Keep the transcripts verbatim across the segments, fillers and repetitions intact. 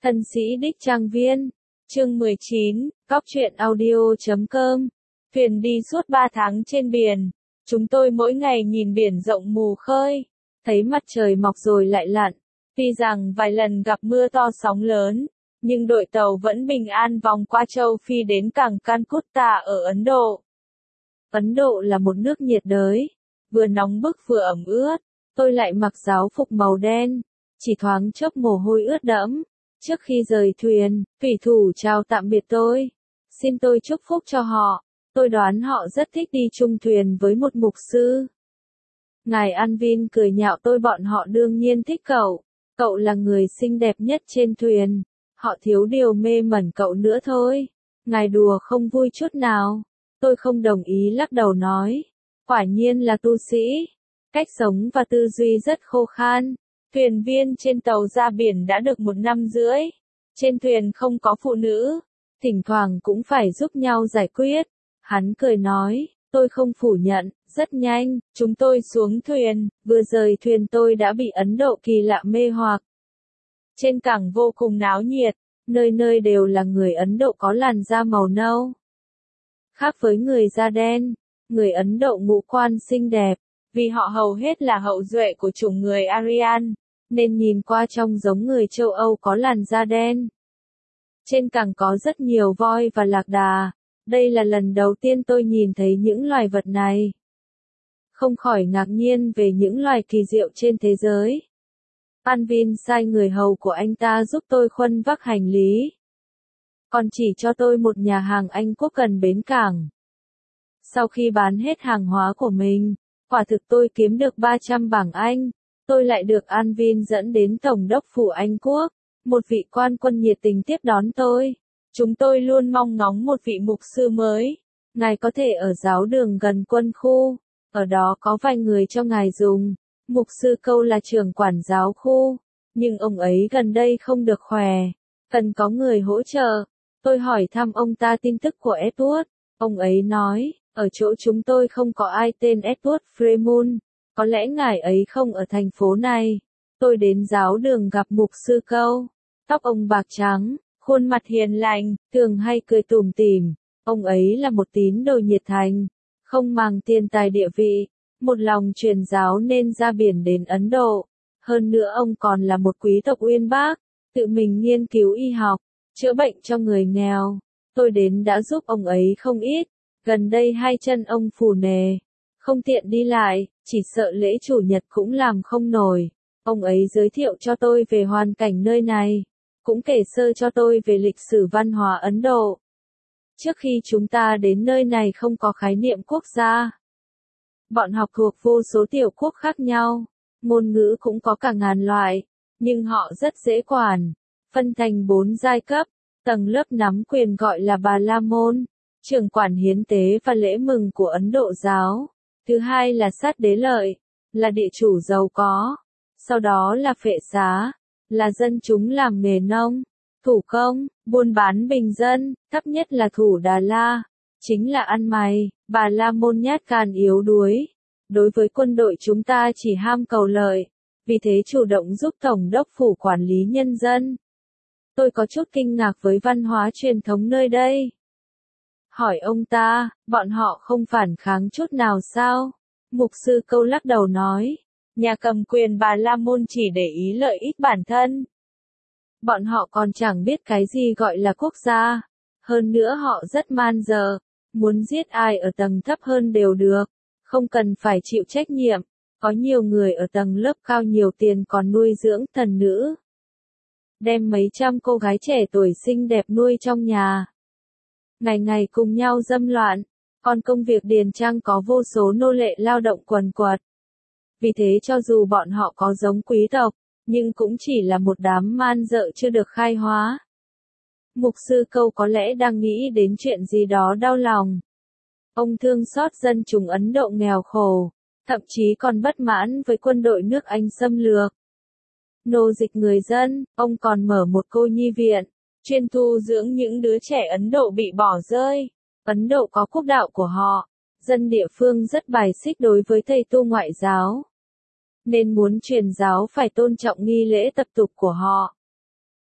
Thân sĩ đích trang viên, chương mười chín, Cóc truyện audio chấm com. Thuyền đi suốt ba tháng trên biển. Chúng tôi mỗi ngày nhìn biển rộng mù khơi, thấy mặt trời mọc rồi lại lặn. Tuy rằng vài lần gặp mưa to sóng lớn, nhưng đội tàu vẫn bình an vòng qua châu Phi đến cảng Calcutta ở Ấn Độ. Ấn Độ là một nước nhiệt đới, vừa nóng bức vừa ẩm ướt. Tôi lại mặc giáo phục màu đen, chỉ thoáng chốc mồ hôi ướt đẫm. Trước khi rời thuyền, thủy thủ chào tạm biệt tôi. Xin tôi chúc phúc cho họ. Tôi đoán họ rất thích đi chung thuyền với một mục sư. Ngài Anvin cười nhạo tôi, bọn họ đương nhiên thích cậu. Cậu là người xinh đẹp nhất trên thuyền. Họ thiếu điều mê mẩn cậu nữa thôi. Ngài đùa không vui chút nào. Tôi không đồng ý, lắc đầu nói. Quả nhiên là tu sĩ. Cách sống và tư duy rất khô khan. Thuyền viên trên tàu ra biển đã được một năm rưỡi. Trên thuyền không có phụ nữ. Thỉnh thoảng cũng phải giúp nhau giải quyết. Hắn cười nói, tôi không phủ nhận. Rất nhanh, chúng tôi xuống thuyền. Vừa rời thuyền tôi đã bị Ấn Độ kỳ lạ mê hoặc. Trên cảng vô cùng náo nhiệt. Nơi nơi đều là người Ấn Độ có làn da màu nâu. Khác với người da đen, người Ấn Độ ngũ quan xinh đẹp. Vì họ hầu hết là hậu duệ của chủng người Aryan, nên nhìn qua trông giống người châu Âu có làn da đen. Trên cảng có rất nhiều voi và lạc đà. Đây là lần đầu tiên tôi nhìn thấy những loài vật này. Không khỏi ngạc nhiên về những loài kỳ diệu trên thế giới. Anvin sai người hầu của anh ta giúp tôi khuân vác hành lý. Còn chỉ cho tôi một nhà hàng Anh Quốc gần bến cảng. Sau khi bán hết hàng hóa của mình, quả thực tôi kiếm được ba trăm bảng Anh. Tôi lại được Anvin dẫn đến Tổng đốc phủ Anh Quốc. Một vị quan quân nhiệt tình tiếp đón tôi. Chúng tôi luôn mong ngóng một vị mục sư mới. Ngài có thể ở giáo đường gần quân khu. Ở đó có vài người cho ngài dùng. Mục sư Câu là trưởng quản giáo khu. Nhưng ông ấy gần đây không được khỏe. Cần có người hỗ trợ. Tôi hỏi thăm ông ta tin tức của Edward. Ông ấy nói, ở chỗ chúng tôi không có ai tên Edward Fremont. Có lẽ ngài ấy không ở thành phố này. Tôi đến giáo đường gặp mục sư Câu. Tóc ông bạc trắng, khuôn mặt hiền lành, thường hay cười tủm tỉm. Ông ấy là một tín đồ nhiệt thành, không màng tiền tài địa vị, một lòng truyền giáo nên ra biển đến Ấn Độ. Hơn nữa ông còn là một quý tộc uyên bác, tự mình nghiên cứu y học, chữa bệnh cho người nghèo. Tôi đến đã giúp ông ấy không ít. Gần đây hai chân ông phù nề, không tiện đi lại, chỉ sợ lễ chủ nhật cũng làm không nổi. Ông ấy giới thiệu cho tôi về hoàn cảnh nơi này, cũng kể sơ cho tôi về lịch sử văn hóa Ấn Độ. Trước khi chúng ta đến nơi này không có khái niệm quốc gia. Bọn học thuộc vô số tiểu quốc khác nhau, ngôn ngữ cũng có cả ngàn loại, nhưng họ rất dễ quản, phân thành bốn giai cấp. Tầng lớp nắm quyền gọi là Bà La Môn, trưởng quản hiến tế và lễ mừng của Ấn Độ giáo. Thứ hai là sát đế lợi, là địa chủ giàu có. Sau đó là phệ xá, là dân chúng làm nghề nông, thủ công, buôn bán bình dân. Thấp nhất là thủ Đà La, chính là ăn mày. Bà La Môn nhát gan yếu đuối. Đối với quân đội chúng ta chỉ ham cầu lợi, vì thế chủ động giúp Tổng đốc phủ quản lý nhân dân. Tôi có chút kinh ngạc với văn hóa truyền thống nơi đây. Hỏi ông ta, bọn họ không phản kháng chút nào sao? Mục sư Câu lắc đầu nói, nhà cầm quyền Bà La Môn chỉ để ý lợi ích bản thân. Bọn họ còn chẳng biết cái gì gọi là quốc gia. Hơn nữa họ rất man dợ, muốn giết ai ở tầng thấp hơn đều được, không cần phải chịu trách nhiệm. Có nhiều người ở tầng lớp cao nhiều tiền còn nuôi dưỡng thần nữ. Đem mấy trăm cô gái trẻ tuổi xinh đẹp nuôi trong nhà. Ngày ngày cùng nhau dâm loạn, còn công việc điền trang có vô số nô lệ lao động quần quật. Vì thế cho dù bọn họ có giống quý tộc, nhưng cũng chỉ là một đám man dợ chưa được khai hóa. Mục sư Câu có lẽ đang nghĩ đến chuyện gì đó đau lòng. Ông thương xót dân chúng Ấn Độ nghèo khổ, thậm chí còn bất mãn với quân đội nước Anh xâm lược. Nô dịch người dân, ông còn mở một cô nhi viện, chuyên thu dưỡng những đứa trẻ Ấn Độ bị bỏ rơi. Ấn Độ có quốc đạo của họ, dân địa phương rất bài xích đối với thầy tu ngoại giáo. Nên muốn truyền giáo phải tôn trọng nghi lễ tập tục của họ.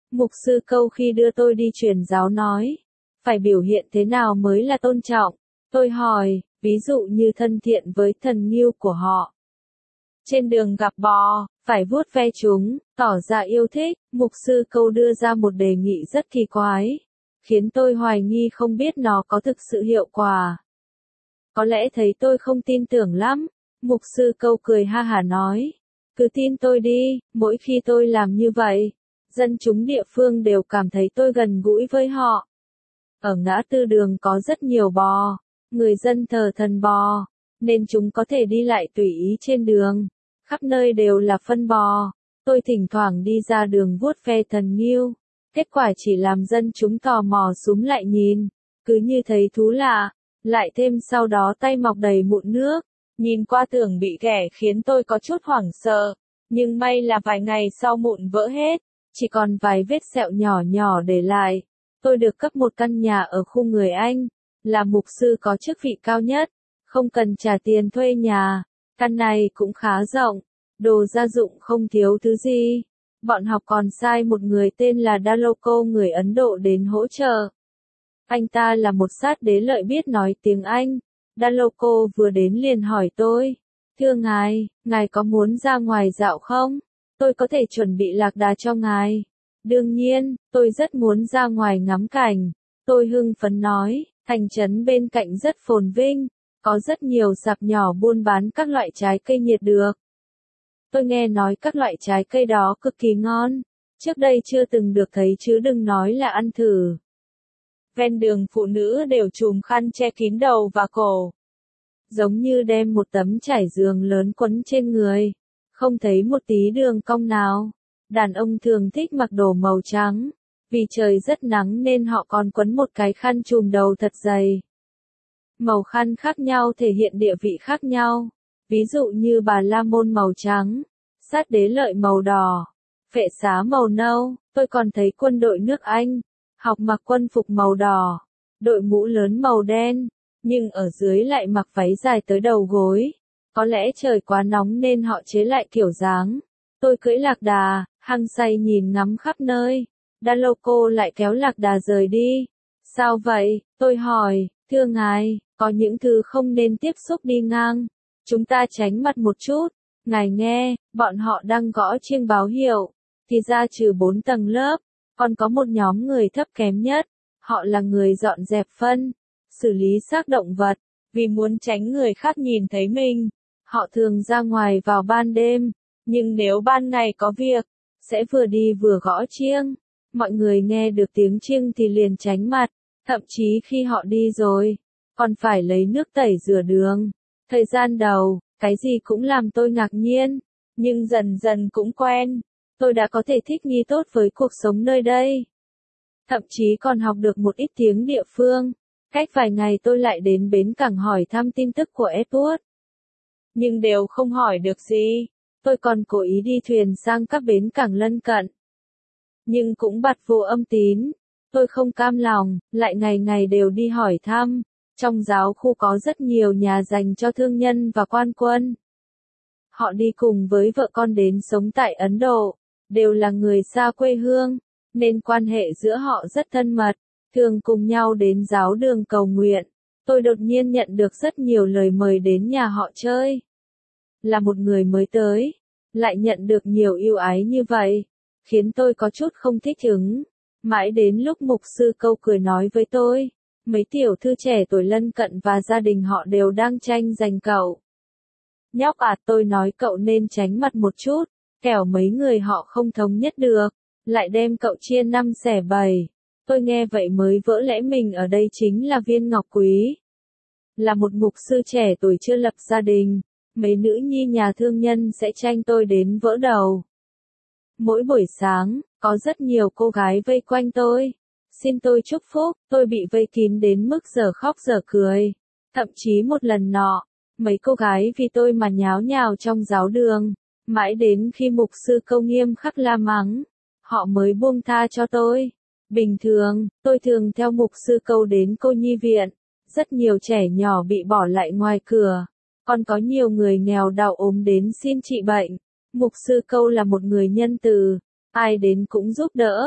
Mục sư Câu khi đưa tôi đi truyền giáo nói, phải biểu hiện thế nào mới là tôn trọng? Tôi hỏi, ví dụ như thân thiện với thần nghêu của họ. Trên đường gặp bò, phải vuốt ve chúng, tỏ ra yêu thích. Mục sư Câu đưa ra một đề nghị rất kỳ quái, khiến tôi hoài nghi không biết nó có thực sự hiệu quả. Có lẽ thấy tôi không tin tưởng lắm, mục sư Câu cười ha hả nói, cứ tin tôi đi, mỗi khi tôi làm như vậy, dân chúng địa phương đều cảm thấy tôi gần gũi với họ. Ở ngã tư đường có rất nhiều bò, người dân thờ thần bò, nên chúng có thể đi lại tùy ý trên đường, khắp nơi đều là phân bò. Tôi thỉnh thoảng đi ra đường vuốt ve thần nghêu, kết quả chỉ làm dân chúng tò mò xúm lại nhìn, cứ như thấy thú lạ, lại thêm sau đó tay mọc đầy mụn nước, nhìn qua tưởng bị ghẻ khiến tôi có chút hoảng sợ, nhưng may là vài ngày sau mụn vỡ hết, chỉ còn vài vết sẹo nhỏ nhỏ để lại. Tôi được cấp một căn nhà ở khu người Anh, là mục sư có chức vị cao nhất, không cần trả tiền thuê nhà, căn này cũng khá rộng, đồ gia dụng không thiếu thứ gì. Bọn học còn sai một người tên là Daloko người Ấn Độ đến hỗ trợ. Anh ta là một sát đế lợi biết nói tiếng Anh. Daloko vừa đến liền hỏi tôi, thưa ngài, ngài có muốn ra ngoài dạo không? Tôi có thể chuẩn bị lạc đà cho ngài. Đương nhiên, tôi rất muốn ra ngoài ngắm cảnh. Tôi hưng phấn nói, thành trấn bên cạnh rất phồn vinh, có rất nhiều sạp nhỏ buôn bán các loại trái cây nhiệt được. Tôi nghe nói các loại trái cây đó cực kỳ ngon, trước đây chưa từng được thấy chứ đừng nói là ăn thử. Ven đường phụ nữ đều trùm khăn che kín đầu và cổ, giống như đem một tấm trải giường lớn quấn trên người, không thấy một tí đường cong nào. Đàn ông thường thích mặc đồ màu trắng, vì trời rất nắng nên họ còn quấn một cái khăn trùm đầu thật dày. Màu khăn khác nhau thể hiện địa vị khác nhau, ví dụ như Bà La Môn màu trắng, Sát Đế Lợi màu đỏ, Phệ Xá màu nâu. Tôi còn thấy quân đội nước Anh, học mặc quân phục màu đỏ, đội mũ lớn màu đen, nhưng ở dưới lại mặc váy dài tới đầu gối. Có lẽ trời quá nóng nên họ chế lại kiểu dáng. Tôi cưỡi lạc đà, hăng say nhìn ngắm khắp nơi. Daloko lại kéo lạc đà rời đi. Sao vậy? Tôi hỏi, thưa ngài, có những thứ không nên tiếp xúc đi ngang. Chúng ta tránh mặt một chút. Ngài nghe, bọn họ đang gõ chiêng báo hiệu. Thì ra trừ bốn tầng lớp, còn có một nhóm người thấp kém nhất. Họ là người dọn dẹp phân, xử lý xác động vật. Vì muốn tránh người khác nhìn thấy mình, họ thường ra ngoài vào ban đêm. Nhưng nếu ban ngày có việc, sẽ vừa đi vừa gõ chiêng. Mọi người nghe được tiếng chiêng thì liền tránh mặt, thậm chí khi họ đi rồi, còn phải lấy nước tẩy rửa đường. Thời gian đầu, cái gì cũng làm tôi ngạc nhiên, nhưng dần dần cũng quen. Tôi đã có thể thích nghi tốt với cuộc sống nơi đây. Thậm chí còn học được một ít tiếng địa phương. Cách vài ngày tôi lại đến bến cảng hỏi thăm tin tức của Edward. Nhưng đều không hỏi được gì. Tôi còn cố ý đi thuyền sang các bến cảng lân cận. Nhưng cũng bặt vô âm tín. Tôi không cam lòng, lại ngày ngày đều đi hỏi thăm. Trong giáo khu có rất nhiều nhà dành cho thương nhân và quan quân. Họ đi cùng với vợ con đến sống tại Ấn Độ, đều là người xa quê hương, nên quan hệ giữa họ rất thân mật, thường cùng nhau đến giáo đường cầu nguyện. Tôi đột nhiên nhận được rất nhiều lời mời đến nhà họ chơi. Là một người mới tới, lại nhận được nhiều ưu ái như vậy, khiến tôi có chút không thích ứng. Mãi đến lúc mục sư Câu cười nói với tôi, mấy tiểu thư trẻ tuổi lân cận và gia đình họ đều đang tranh giành cậu. Nhóc à, tôi nói cậu nên tránh mặt một chút, kẻo mấy người họ không thống nhất được, lại đem cậu chia năm xẻ bảy. Tôi nghe vậy mới vỡ lẽ mình ở đây chính là viên ngọc quý. Là một mục sư trẻ tuổi chưa lập gia đình, mấy nữ nhi nhà thương nhân sẽ tranh tôi đến vỡ đầu. Mỗi buổi sáng, có rất nhiều cô gái vây quanh tôi. Xin tôi chúc phúc, tôi bị vây kín đến mức giờ khóc giờ cười. Thậm chí một lần nọ, mấy cô gái vì tôi mà nháo nhào trong giáo đường. Mãi đến khi mục sư Câu nghiêm khắc la mắng, họ mới buông tha cho tôi. Bình thường, tôi thường theo mục sư Câu đến cô nhi viện. Rất nhiều trẻ nhỏ bị bỏ lại ngoài cửa. Còn có nhiều người nghèo đau ốm đến xin trị bệnh. Mục sư Câu là một người nhân từ, ai đến cũng giúp đỡ.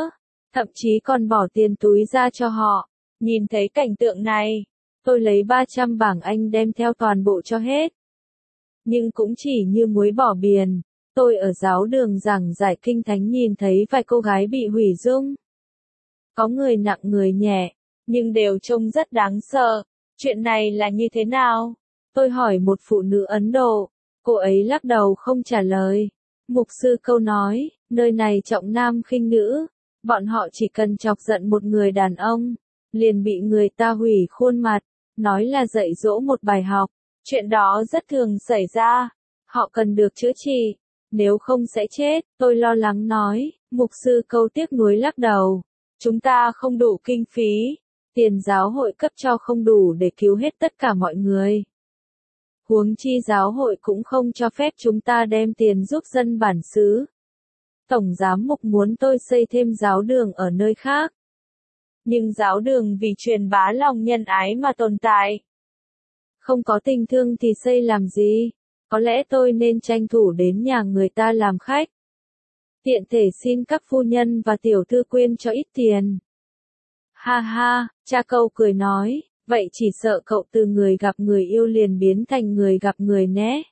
thậm chí còn bỏ tiền túi ra cho họ. Nhìn thấy cảnh tượng này, tôi lấy ba trăm bảng Anh đem theo toàn bộ cho hết. Nhưng cũng chỉ như muối bỏ biển, tôi ở giáo đường giảng giải kinh thánh nhìn thấy vài cô gái bị hủy dung. Có người nặng người nhẹ, nhưng đều trông rất đáng sợ. Chuyện này là như thế nào? Tôi hỏi một phụ nữ Ấn Độ, cô ấy lắc đầu không trả lời. Mục sư Câu nói, nơi này trọng nam khinh nữ, bọn họ chỉ cần chọc giận một người đàn ông, liền bị người ta hủy khuôn mặt, nói là dạy dỗ một bài học. Chuyện đó rất thường xảy ra, họ cần được chữa trị, nếu không sẽ chết. Tôi lo lắng nói, mục sư Câu tiếc nuối lắc đầu, chúng ta không đủ kinh phí, tiền giáo hội cấp cho không đủ để cứu hết tất cả mọi người. Huống chi giáo hội cũng không cho phép chúng ta đem tiền giúp dân bản xứ. Tổng giám mục muốn tôi xây thêm giáo đường ở nơi khác. Nhưng giáo đường vì truyền bá lòng nhân ái mà tồn tại. Không có tình thương thì xây làm gì? Có lẽ tôi nên tranh thủ đến nhà người ta làm khách. Tiện thể xin các phu nhân và tiểu thư quyên cho ít tiền. Ha ha, cha Câu cười nói, vậy chỉ sợ cậu từ người gặp người yêu liền biến thành người gặp người nhé.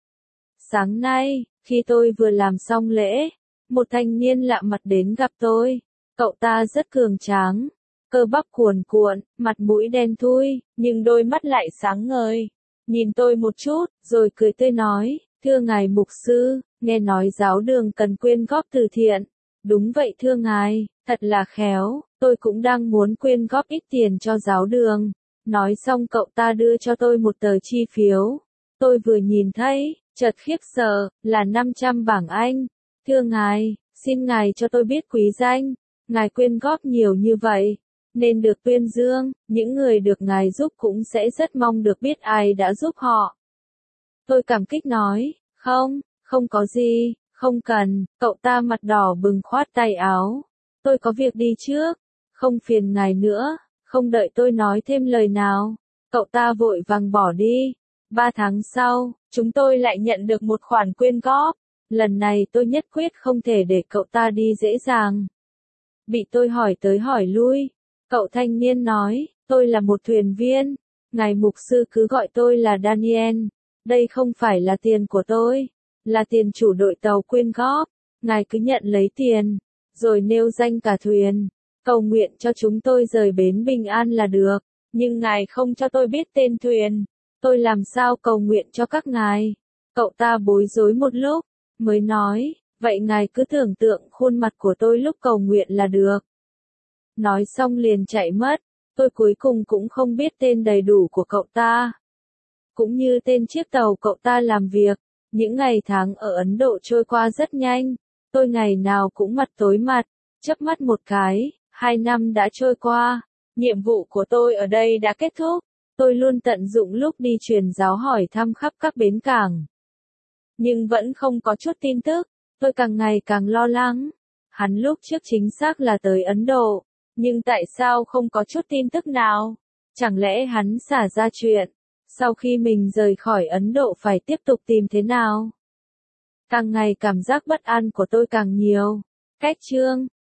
Sáng nay, khi tôi vừa làm xong lễ, một thanh niên lạ mặt đến gặp tôi. Cậu ta rất cường tráng, cơ bắp cuồn cuộn, mặt mũi đen thui, nhưng đôi mắt lại sáng ngời. Nhìn tôi một chút, rồi cười tươi nói, thưa ngài mục sư, nghe nói giáo đường cần quyên góp từ thiện. Đúng vậy thưa ngài, thật là khéo, tôi cũng đang muốn quyên góp ít tiền cho giáo đường. Nói xong cậu ta đưa cho tôi một tờ chi phiếu. Tôi vừa nhìn thấy, chợt khiếp sợ, là năm trăm bảng Anh. Thưa ngài, xin ngài cho tôi biết quý danh, ngài quyên góp nhiều như vậy, nên được tuyên dương, những người được ngài giúp cũng sẽ rất mong được biết ai đã giúp họ. Tôi cảm kích nói, không, không có gì, không cần. Cậu ta mặt đỏ bừng khoát tay áo. Tôi có việc đi trước, không phiền ngài nữa. Không đợi tôi nói thêm lời nào, cậu ta vội vàng bỏ đi. Ba tháng sau, chúng tôi lại nhận được một khoản quyên góp. Lần này tôi nhất quyết không thể để cậu ta đi dễ dàng. Bị tôi hỏi tới hỏi lui, cậu thanh niên nói, tôi là một thuyền viên, ngài mục sư cứ gọi tôi là Daniel. Đây không phải là tiền của tôi, là tiền chủ đội tàu quyên góp. Ngài cứ nhận lấy tiền, rồi nêu danh cả thuyền. Cầu nguyện cho chúng tôi rời bến bình an là được, nhưng ngài không cho tôi biết tên thuyền. Tôi làm sao cầu nguyện cho các ngài? Cậu ta bối rối một lúc, mới nói, vậy ngài cứ tưởng tượng khuôn mặt của tôi lúc cầu nguyện là được. Nói xong liền chạy mất, tôi cuối cùng cũng không biết tên đầy đủ của cậu ta. Cũng như tên chiếc tàu cậu ta làm việc. Những ngày tháng ở Ấn Độ trôi qua rất nhanh, tôi ngày nào cũng mặt tối mặt, chớp mắt một cái. Hai năm đã trôi qua, nhiệm vụ của tôi ở đây đã kết thúc. Tôi luôn tận dụng lúc đi truyền giáo hỏi thăm khắp các bến cảng. Nhưng vẫn không có chút tin tức, tôi càng ngày càng lo lắng. Hắn lúc trước chính xác là tới Ấn Độ, nhưng tại sao không có chút tin tức nào? Chẳng lẽ hắn xả ra chuyện, sau khi mình rời khỏi Ấn Độ phải tiếp tục tìm thế nào? Càng ngày cảm giác bất an của tôi càng nhiều. Cách chương